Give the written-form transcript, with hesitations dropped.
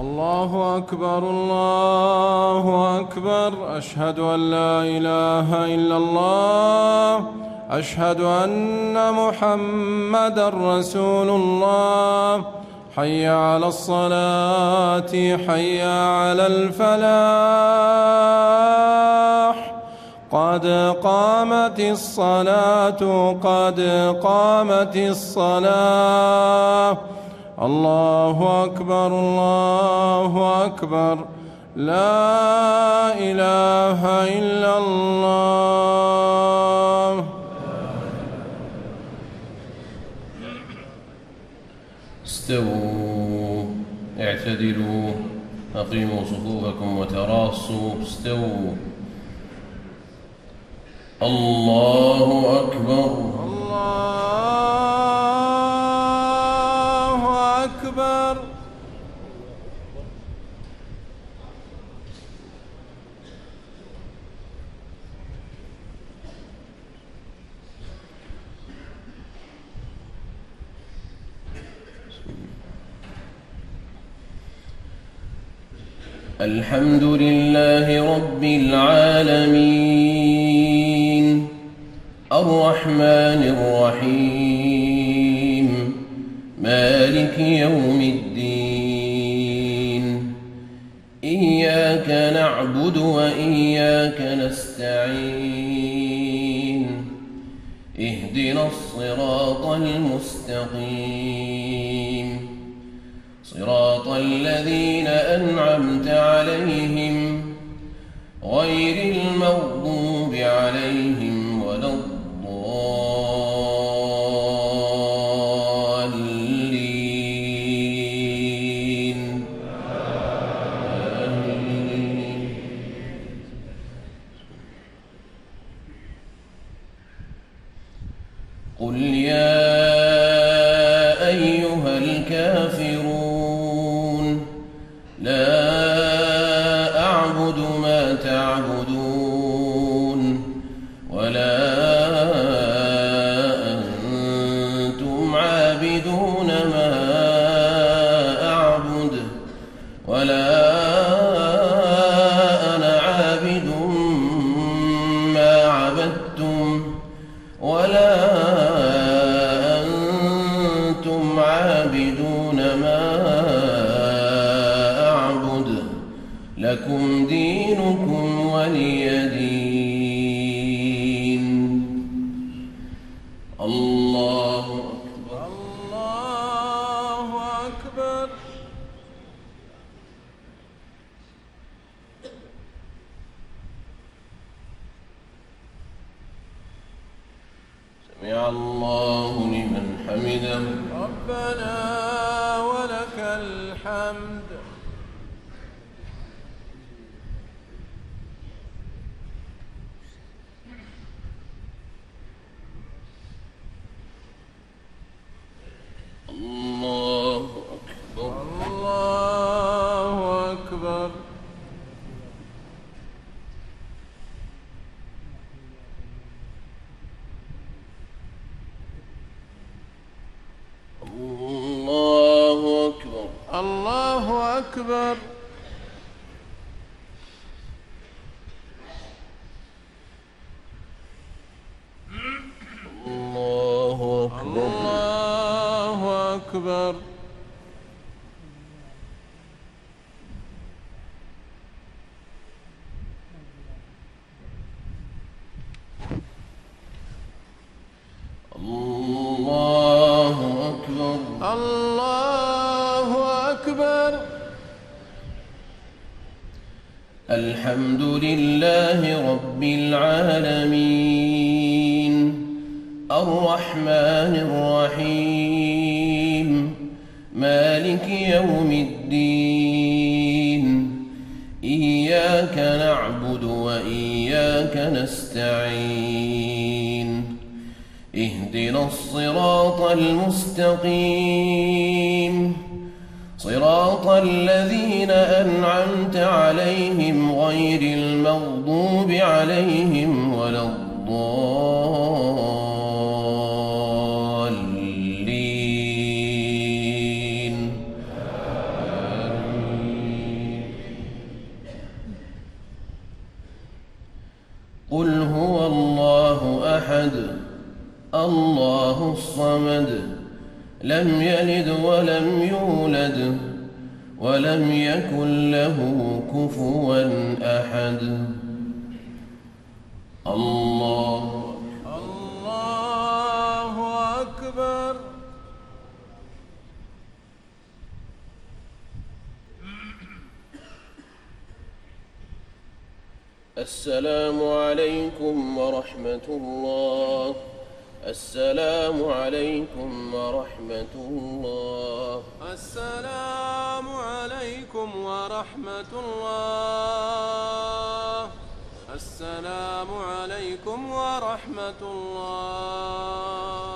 الله أكبر الله أكبر. أشهد أن لا إله إلا الله. أشهد أن محمدا رسول الله. حي على الصلاة، حي على الفلاح. قد قامت الصلاة، قد قامت الصلاة. الله أكبر الله أكبر. لا إله إلا الله. استووا، اعتدلوا، أقيموا صفوفكم وتراصوا. استووا. الله أكبر الله أكبر. الحمد لله رب العالمين، الرحمن الرحيم، مالك يوم الدين. إياك نعبد وإياك نستعين. اهدنا الصراط المستقيم، صراط الذين أنعمت عليهم غير المغضوب عليهم ولا الضالين. آمين. قل يا أيها الكافرون لا أعبد ما تعبدون ولا أنتم عابدون ما أعبد ولا أنا عابد ما عبدتم ولا أنتم عابدون ما أعبد. لكم دينكم ولي دين. الله أكبر الله أكبر. سمع الله لمن حمده. ربنا ولك الحمد. الله أكبر الله أكبر. الله أكبر الله أكبر. الله أكبر. الله أكبر. الله أكبر. الله أكبر. الحمد لله رب العالمين، الرحمن الرحيم، مالك يوم الدين. إياك نعبد وإياك نستعين. اهدنا الصراط المستقيم، صراط الذين أنعمت عليهم غير المغضوب عليهم ولا الضالين. آمين. أحد الله الصمد لم يلد ولم يولد ولم يكن له كفوا أحد. الله أكبر. السلام عليكم ورحمة الله. السلام عليكم ورحمة الله. السلام عليكم ورحمة الله. السلام عليكم ورحمة الله.